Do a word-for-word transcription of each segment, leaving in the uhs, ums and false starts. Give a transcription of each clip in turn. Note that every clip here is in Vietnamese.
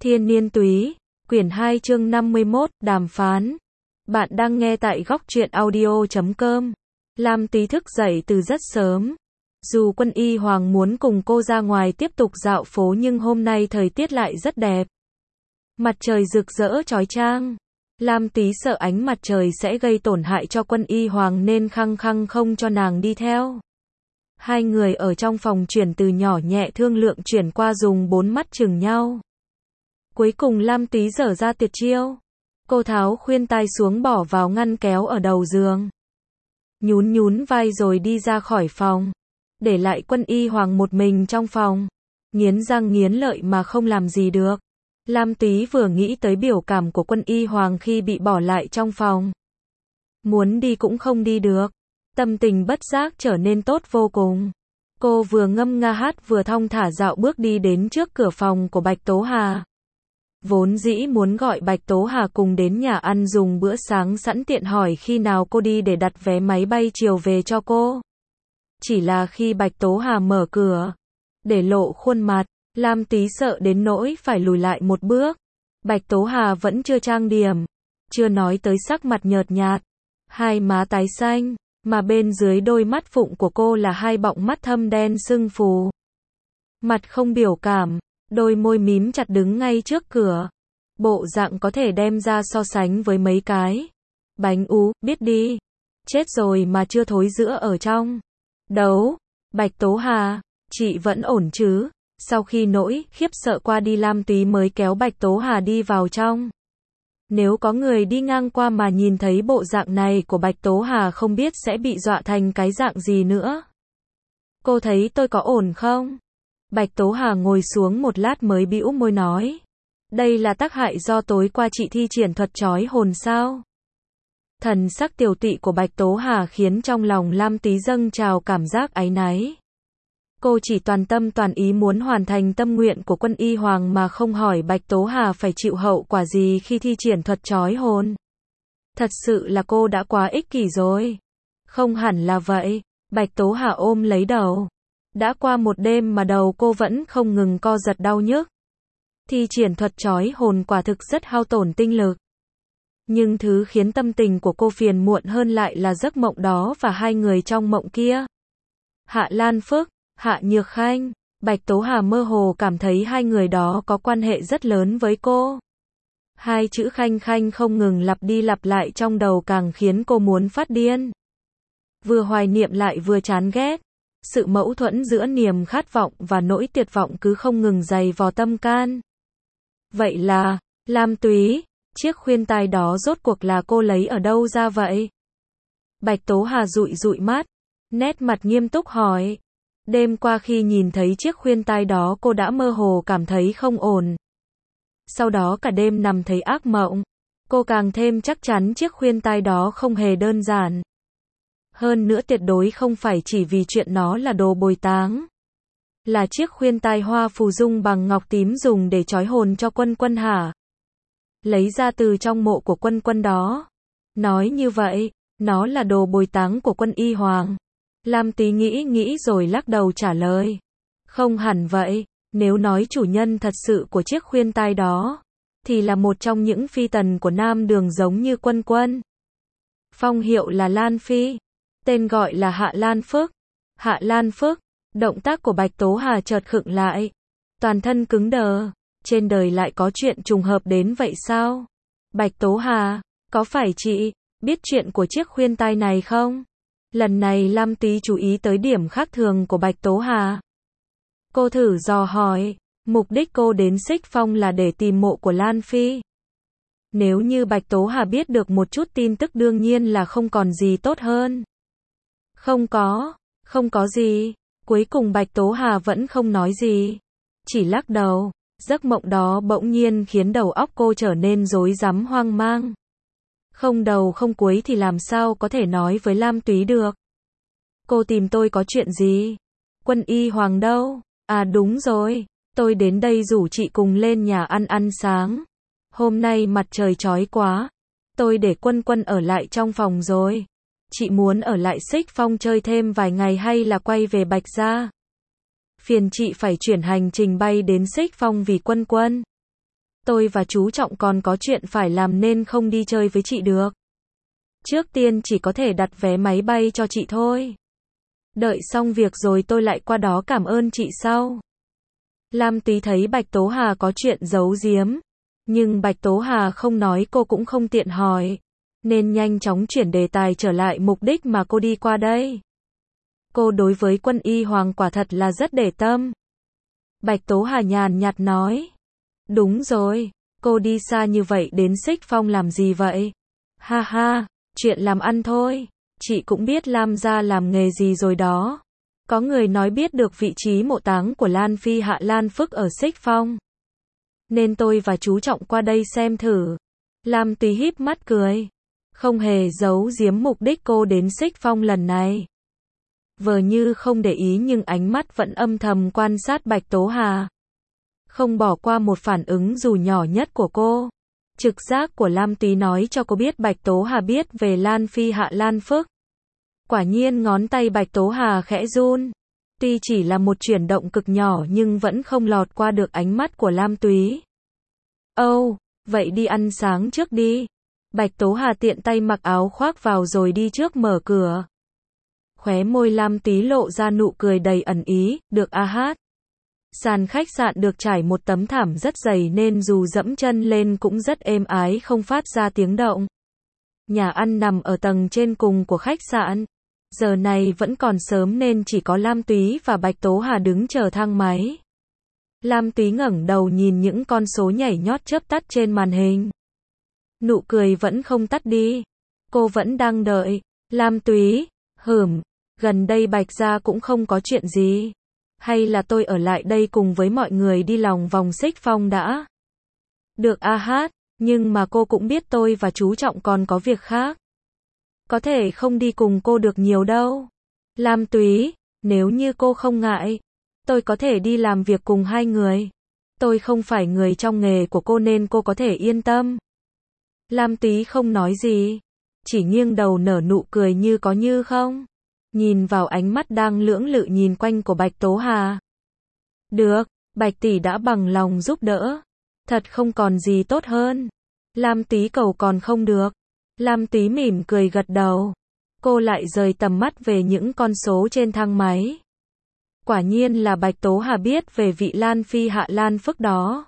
Thiên Niên Túy, quyển hai chương năm mươi mốt, đàm phán. Bạn đang nghe tại góc truyện audio chấm com. Lam Tí thức dậy từ rất sớm. Dù Quân Y Hoàng muốn cùng cô ra ngoài tiếp tục dạo phố nhưng hôm nay thời tiết lại rất đẹp. Mặt trời rực rỡ chói chang. Lam Tí sợ ánh mặt trời sẽ gây tổn hại cho Quân Y Hoàng nên khăng khăng không cho nàng đi theo. Hai người ở trong phòng chuyển từ nhỏ nhẹ thương lượng chuyển qua dùng bốn mắt chừng nhau. Cuối cùng Lam Tí dở ra tuyệt chiêu. Cô tháo khuyên tai xuống bỏ vào ngăn kéo ở đầu giường. Nhún nhún vai rồi đi ra khỏi phòng. Để lại Quân Y Hoàng một mình trong phòng. Nghiến răng nghiến lợi mà không làm gì được. Lam Tí vừa nghĩ tới biểu cảm của Quân Y Hoàng khi bị bỏ lại trong phòng. Muốn đi cũng không đi được. Tâm tình bất giác trở nên tốt vô cùng. Cô vừa ngâm nga hát vừa thong thả dạo bước đi đến trước cửa phòng của Bạch Tố Hà. Vốn dĩ muốn gọi Bạch Tố Hà cùng đến nhà ăn dùng bữa sáng sẵn tiện hỏi khi nào cô đi để đặt vé máy bay chiều về cho cô. Chỉ là khi Bạch Tố Hà mở cửa, để lộ khuôn mặt, Lam Tí sợ đến nỗi phải lùi lại một bước. Bạch Tố Hà vẫn chưa trang điểm, chưa nói tới sắc mặt nhợt nhạt, hai má tái xanh, mà bên dưới đôi mắt phụng của cô là hai bọng mắt thâm đen sưng phù. Mặt không biểu cảm, đôi môi mím chặt đứng ngay trước cửa. Bộ dạng có thể đem ra so sánh với mấy cái bánh ú, biết đi. Chết rồi mà chưa thối rữa ở trong. Đấu, Bạch Tố Hà, chị vẫn ổn chứ? Sau khi nỗi khiếp sợ qua đi Lam Tí mới kéo Bạch Tố Hà đi vào trong. Nếu có người đi ngang qua mà nhìn thấy bộ dạng này của Bạch Tố Hà không biết sẽ bị dọa thành cái dạng gì nữa. Cô thấy tôi có ổn không? Bạch Tố Hà ngồi xuống một lát mới bĩu môi nói. Đây là tác hại do tối qua chị thi triển thuật trói hồn sao? Thần sắc tiều tụy của Bạch Tố Hà khiến trong lòng Lam Tí dâng trào cảm giác áy náy. Cô chỉ toàn tâm toàn ý muốn hoàn thành tâm nguyện của Quân Y Hoàng mà không hỏi Bạch Tố Hà phải chịu hậu quả gì khi thi triển thuật trói hồn. Thật sự là cô đã quá ích kỷ rồi. Không hẳn là vậy. Bạch Tố Hà ôm lấy đầu. Đã qua một đêm mà đầu cô vẫn không ngừng co giật đau nhức. Thi triển thuật trói hồn quả thực rất hao tổn tinh lực. Nhưng thứ khiến tâm tình của cô phiền muộn hơn lại là giấc mộng đó và hai người trong mộng kia. Hạ Lan Phước, Hạ Nhược Khanh, Bạch Tố Hà mơ hồ cảm thấy hai người đó có quan hệ rất lớn với cô. Hai chữ Khanh Khanh không ngừng lặp đi lặp lại trong đầu càng khiến cô muốn phát điên. Vừa hoài niệm lại vừa chán ghét. Sự mâu thuẫn giữa niềm khát vọng và nỗi tuyệt vọng cứ không ngừng dày vò tâm can. Vậy là, Lam Túy, chiếc khuyên tai đó rốt cuộc là cô lấy ở đâu ra vậy? Bạch Tố Hà dụi dụi mắt, nét mặt nghiêm túc hỏi. Đêm qua khi nhìn thấy chiếc khuyên tai đó cô đã mơ hồ cảm thấy không ổn. Sau đó cả đêm nằm thấy ác mộng. Cô càng thêm chắc chắn chiếc khuyên tai đó không hề đơn giản. Hơn nữa tuyệt đối không phải chỉ vì chuyện nó là đồ bồi táng. Là chiếc khuyên tai hoa phù dung bằng ngọc tím dùng để trói hồn cho Quân Quân hả? Lấy ra từ trong mộ của Quân Quân đó. Nói như vậy, nó là đồ bồi táng của Quân Y Hoàng. Lam Tí nghĩ nghĩ rồi lắc đầu trả lời. Không hẳn vậy, nếu nói chủ nhân thật sự của chiếc khuyên tai đó, thì là một trong những phi tần của Nam Đường giống như Quân Quân. Phong hiệu là Lan Phi. Tên gọi là Hạ Lan Phước. Hạ Lan Phước, động tác của Bạch Tố Hà chợt khựng lại. Toàn thân cứng đờ. Trên đời lại có chuyện trùng hợp đến vậy sao? Bạch Tố Hà, có phải chị biết chuyện của chiếc khuyên tai này không? Lần này Lam Tí chú ý tới điểm khác thường của Bạch Tố Hà. Cô thử dò hỏi. Mục đích cô đến Xích Phong là để tìm mộ của Lan Phi. Nếu như Bạch Tố Hà biết được một chút tin tức đương nhiên là không còn gì tốt hơn. Không có, không có gì. Cuối cùng Bạch Tố Hà vẫn không nói gì. Chỉ lắc đầu. Giấc mộng đó bỗng nhiên khiến đầu óc cô trở nên rối rắm hoang mang. Không đầu không cuối thì làm sao có thể nói với Lam Túy được. Cô tìm tôi có chuyện gì? Quân Y Hoàng đâu? À đúng rồi. Tôi đến đây rủ chị cùng lên nhà ăn ăn sáng. Hôm nay mặt trời chói quá. Tôi để Quân Quân ở lại trong phòng rồi. Chị muốn ở lại Xích Phong chơi thêm vài ngày hay là quay về Bạch Gia? Phiền chị phải chuyển hành trình bay đến Xích Phong vì Quân Quân. Tôi và chú Trọng còn có chuyện phải làm nên không đi chơi với chị được. Trước tiên chỉ có thể đặt vé máy bay cho chị thôi. Đợi xong việc rồi tôi lại qua đó cảm ơn chị sau. Lam Túy thấy Bạch Tố Hà có chuyện giấu giếm, nhưng Bạch Tố Hà không nói cô cũng không tiện hỏi, nên nhanh chóng chuyển đề tài trở lại mục đích mà cô đi qua đây. Cô đối với Quân Y Hoàng quả thật là rất để tâm. Bạch Tố Hà nhàn nhạt nói. Đúng rồi, cô đi xa như vậy đến Xích Phong làm gì vậy? Ha ha, chuyện làm ăn thôi, chị cũng biết Lam gia làm nghề gì rồi đó. Có người nói biết được vị trí mộ táng của Lan Phi Hạ Lan Phức ở Xích Phong, nên tôi và chú Trọng qua đây xem thử. Lam Túy híp mắt cười, không hề giấu giếm mục đích cô đến Xích Phong lần này. Vờ như không để ý nhưng ánh mắt vẫn âm thầm quan sát Bạch Tố Hà, không bỏ qua một phản ứng dù nhỏ nhất của cô. Trực giác của Lam Túy nói cho cô biết Bạch Tố Hà biết về Lan Phi Hạ Lan Phức. Quả nhiên ngón tay Bạch Tố Hà khẽ run. Tuy chỉ là một chuyển động cực nhỏ nhưng vẫn không lọt qua được ánh mắt của Lam Túy. Âu, oh, vậy đi ăn sáng trước đi. Bạch Tố Hà tiện tay mặc áo khoác vào rồi đi trước mở cửa. Khóe môi Lam Túy lộ ra nụ cười đầy ẩn ý, được a hát. Sàn khách sạn được trải một tấm thảm rất dày nên dù dẫm chân lên cũng rất êm ái không phát ra tiếng động. Nhà ăn nằm ở tầng trên cùng của khách sạn. Giờ này vẫn còn sớm nên chỉ có Lam Túy và Bạch Tố Hà đứng chờ thang máy. Lam Túy ngẩng đầu nhìn những con số nhảy nhót chớp tắt trên màn hình. Nụ cười vẫn không tắt đi. Cô vẫn đang đợi. Lam Túy, hửm, gần đây Bạch gia cũng không có chuyện gì. Hay là tôi ở lại đây cùng với mọi người đi lòng vòng Xích Phong đã? Được a hát, nhưng mà cô cũng biết tôi và chú Trọng còn có việc khác. Có thể không đi cùng cô được nhiều đâu. Lam Túy, nếu như cô không ngại, tôi có thể đi làm việc cùng hai người. Tôi không phải người trong nghề của cô nên cô có thể yên tâm. Lam Túy không nói gì, chỉ nghiêng đầu nở nụ cười như có như không. Nhìn vào ánh mắt đang lưỡng lự nhìn quanh của Bạch Tố Hà. Được, Bạch tỷ đã bằng lòng giúp đỡ. Thật không còn gì tốt hơn. Lam Túy cầu còn không được. Lam Túy mỉm cười gật đầu. Cô lại rời tầm mắt về những con số trên thang máy. Quả nhiên là Bạch Tố Hà biết về vị Lan Phi Hạ Lan Phức đó.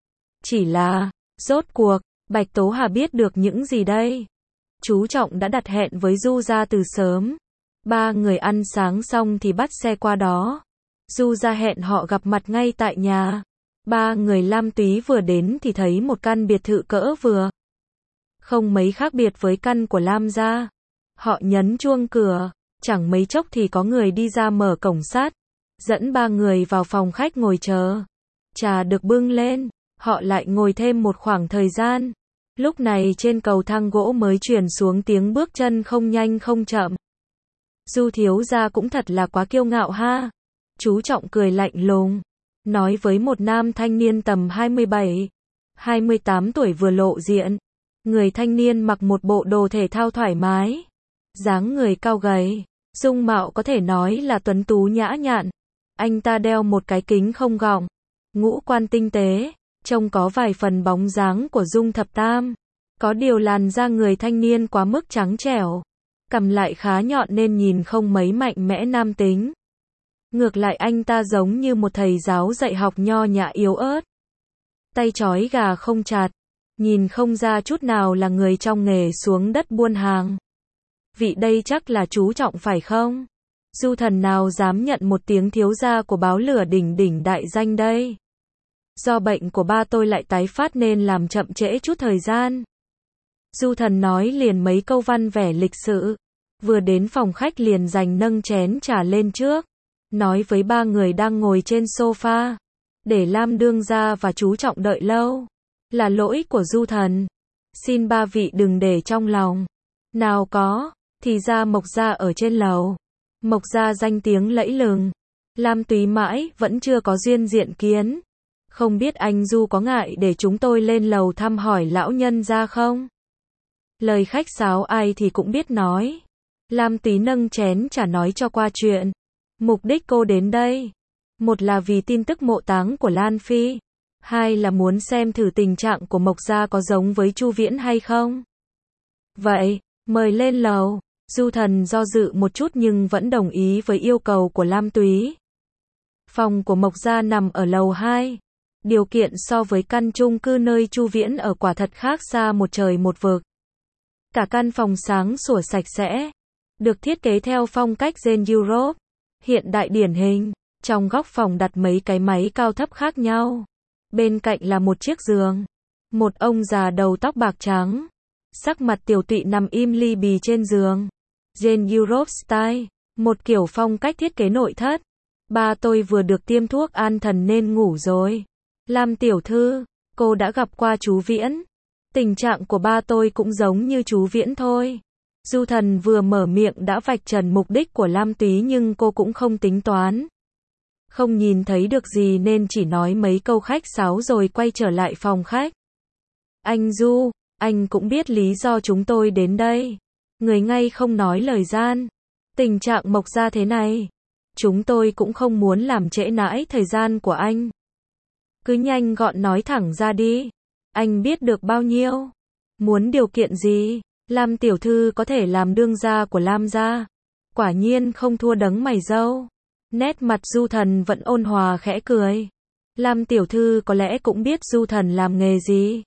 Chỉ là, rốt cuộc, Bạch Tố Hà biết được những gì đây? Chú Trọng đã đặt hẹn với Du gia từ sớm. Ba người ăn sáng xong thì bắt xe qua đó. Du gia hẹn họ gặp mặt ngay tại nhà. Ba người Lam Túy vừa đến thì thấy một căn biệt thự cỡ vừa. Không mấy khác biệt với căn của Lam gia. Họ nhấn chuông cửa, chẳng mấy chốc thì có người đi ra mở cổng sắt, dẫn ba người vào phòng khách ngồi chờ. Trà được bưng lên, họ lại ngồi thêm một khoảng thời gian. Lúc này trên cầu thang gỗ mới truyền xuống tiếng bước chân không nhanh không chậm. Du thiếu gia cũng thật là quá kiêu ngạo ha. Chú Trọng cười lạnh lùng, nói với một nam thanh niên tầm hai mươi bảy, hai mươi tám tuổi vừa lộ diện. Người thanh niên mặc một bộ đồ thể thao thoải mái, dáng người cao gầy, dung mạo có thể nói là tuấn tú nhã nhặn. Anh ta đeo một cái kính không gọng, ngũ quan tinh tế, trông có vài phần bóng dáng của Dung Thập Tam. Có điều làn da người thanh niên quá mức trắng trẻo, cằm lại khá nhọn nên nhìn không mấy mạnh mẽ nam tính. Ngược lại anh ta giống như một thầy giáo dạy học nho nhã yếu ớt. Tay trói gà không chặt, nhìn không ra chút nào là người trong nghề xuống đất buôn hàng. Vị đây chắc là chú Trọng phải không? Du thần nào dám nhận một tiếng thiếu gia của báo lửa đỉnh đỉnh đại danh đây? Do bệnh của ba tôi lại tái phát nên làm chậm trễ chút thời gian. Du thần nói liền mấy câu văn vẻ lịch sự. Vừa đến phòng khách liền giành nâng chén trà lên trước. Nói với ba người đang ngồi trên sofa. Để Lam đương gia và chú Trọng đợi lâu. Là lỗi của Du thần. Xin ba vị đừng để trong lòng. Nào có, thì ra Mộc gia ở trên lầu. Mộc gia danh tiếng lẫy lừng. Lam Túy mãi vẫn chưa có duyên diện kiến. Không biết anh Du có ngại để chúng tôi lên lầu thăm hỏi lão nhân gia không? Lời khách sáo ai thì cũng biết nói. Lam Túy nâng chén trà nói cho qua chuyện. Mục đích cô đến đây, một là vì tin tức mộ táng của Lan Phi. Hai là muốn xem thử tình trạng của Mộc Gia có giống với Chu Viễn hay không. Vậy, mời lên lầu. Du Thần do dự một chút nhưng vẫn đồng ý với yêu cầu của Lam Túy. Phòng của Mộc Gia nằm ở lầu hai. Điều kiện so với căn chung cư nơi Chu Viễn ở quả thật khác xa một trời một vực. Cả căn phòng sáng sủa sạch sẽ, được thiết kế theo phong cách Gen Europe, hiện đại điển hình. Trong góc phòng đặt mấy cái máy cao thấp khác nhau. Bên cạnh là một chiếc giường. Một ông già đầu tóc bạc trắng, sắc mặt tiều tụy nằm im li bì trên giường. Gen Europe style, một kiểu phong cách thiết kế nội thất. Ba tôi vừa được tiêm thuốc an thần nên ngủ rồi. Lam tiểu thư, cô đã gặp qua chú Viễn. Tình trạng của ba tôi cũng giống như chú Viễn thôi. Du Thần vừa mở miệng đã vạch trần mục đích của Lam Túy nhưng cô cũng không tính toán. Không nhìn thấy được gì nên chỉ nói mấy câu khách sáo rồi quay trở lại phòng khách. Anh Du, anh cũng biết lý do chúng tôi đến đây. Người ngay không nói lời gian. Tình trạng Mộc Gia thế này, chúng tôi cũng không muốn làm trễ nãi thời gian của anh. Cứ nhanh gọn nói thẳng ra đi. Anh biết được bao nhiêu? Muốn điều kiện gì? Lam tiểu thư có thể làm đương gia của Lam gia. Quả nhiên không thua đấng mày râu. Nét mặt Du Thần vẫn ôn hòa khẽ cười. Lam tiểu thư có lẽ cũng biết Du Thần làm nghề gì.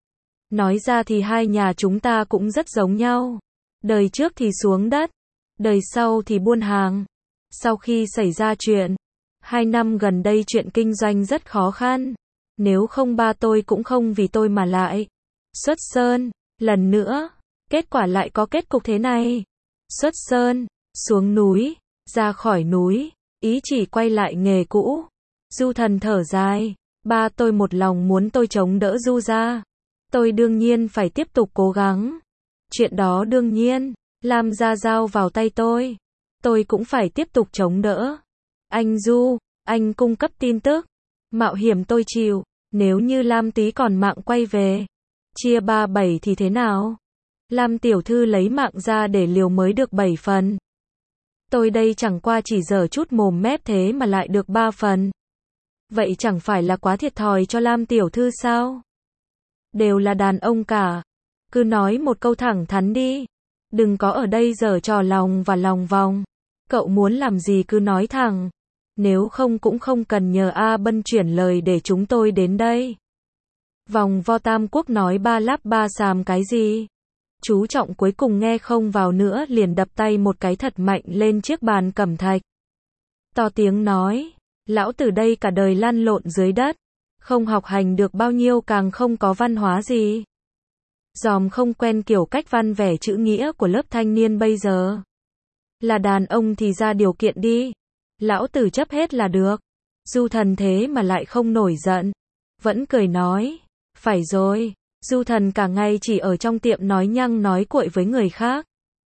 Nói ra thì hai nhà chúng ta cũng rất giống nhau. Đời trước thì xuống đất, đời sau thì buôn hàng. Sau khi xảy ra chuyện, hai năm gần đây chuyện kinh doanh rất khó khăn. Nếu không ba tôi cũng không vì tôi mà lại xuất sơn. Lần nữa, kết quả lại có kết cục thế này. Xuất sơn, xuống núi, ra khỏi núi, ý chỉ quay lại nghề cũ. Du Thần thở dài, ba tôi một lòng muốn tôi chống đỡ Du gia. Tôi đương nhiên phải tiếp tục cố gắng. Chuyện đó đương nhiên, Lam gia giao vào tay tôi. Tôi cũng phải tiếp tục chống đỡ. Anh Du, anh cung cấp tin tức. Mạo hiểm tôi chịu, nếu như Lam Tí còn mạng quay về. Chia ba bảy thì thế nào? Lam tiểu thư lấy mạng ra để liều mới được bảy phần. Tôi đây chẳng qua chỉ dở chút mồm mép thế mà lại được ba phần. Vậy chẳng phải là quá thiệt thòi cho Lam tiểu thư sao? Đều là đàn ông cả. Cứ nói một câu thẳng thắn đi. Đừng có ở đây giở trò lòng và lòng vòng. Cậu muốn làm gì cứ nói thẳng. Nếu không cũng không cần nhờ A Bân chuyển lời để chúng tôi đến đây. Vòng vo Tam Quốc nói ba lắp ba xàm cái gì? Chú Trọng cuối cùng nghe không vào nữa liền đập tay một cái thật mạnh lên chiếc bàn cẩm thạch. To tiếng nói, lão tử đây cả đời lăn lộn dưới đất. Không học hành được bao nhiêu càng không có văn hóa gì. Dòm không quen kiểu cách văn vẻ chữ nghĩa của lớp thanh niên bây giờ. Là đàn ông thì ra điều kiện đi. Lão tử chấp hết là được. Du Thần thế mà lại không nổi giận. Vẫn cười nói. Phải rồi. Du Thần cả ngày chỉ ở trong tiệm nói nhăng nói cuội với người khác.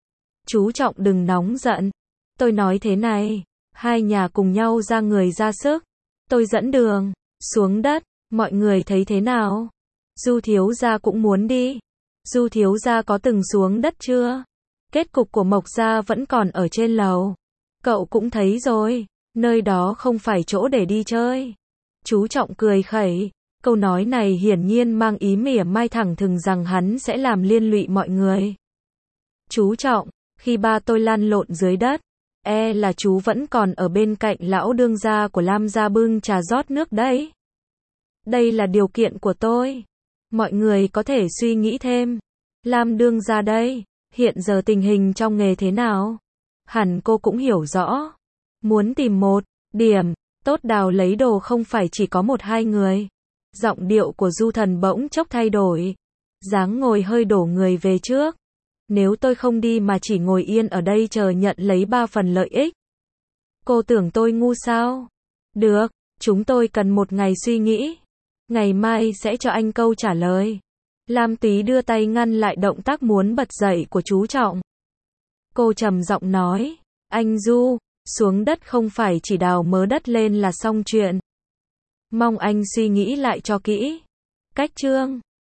Chú Trọng đừng nóng giận. Tôi nói thế này. Hai nhà cùng nhau ra người ra sức. Tôi dẫn đường. Xuống đất. Mọi người thấy thế nào? Du thiếu gia cũng muốn đi. Du thiếu gia có từng xuống đất chưa? Kết cục của Mộc gia vẫn còn ở trên lầu. Cậu cũng thấy rồi. Nơi đó không phải chỗ để đi chơi. Chú Trọng cười khẩy. Câu nói này hiển nhiên mang ý mỉa mai thẳng thừng rằng hắn sẽ làm liên lụy mọi người. Chú Trọng, khi ba tôi lăn lộn dưới đất, e là chú vẫn còn ở bên cạnh lão đương gia của Lam gia bưng trà rót nước đấy. Đây là điều kiện của tôi. Mọi người có thể suy nghĩ thêm. Lam đương gia đây, hiện giờ tình hình trong nghề thế nào? Hẳn cô cũng hiểu rõ. Muốn tìm một điểm tốt đào lấy đồ không phải chỉ có một hai người. Giọng điệu của Du Thần bỗng chốc thay đổi. Dáng ngồi hơi đổ người về trước. Nếu tôi không đi mà chỉ ngồi yên ở đây chờ nhận lấy ba phần lợi ích. Cô tưởng tôi ngu sao? Được, chúng tôi cần một ngày suy nghĩ. Ngày mai sẽ cho anh câu trả lời. Lam Túy đưa tay ngăn lại động tác muốn bật dậy của chú Trọng. Cô trầm giọng nói. Anh Du, xuống đất không phải chỉ đào mớ đất lên là xong chuyện. Mong anh suy nghĩ lại cho kỹ. Cách chương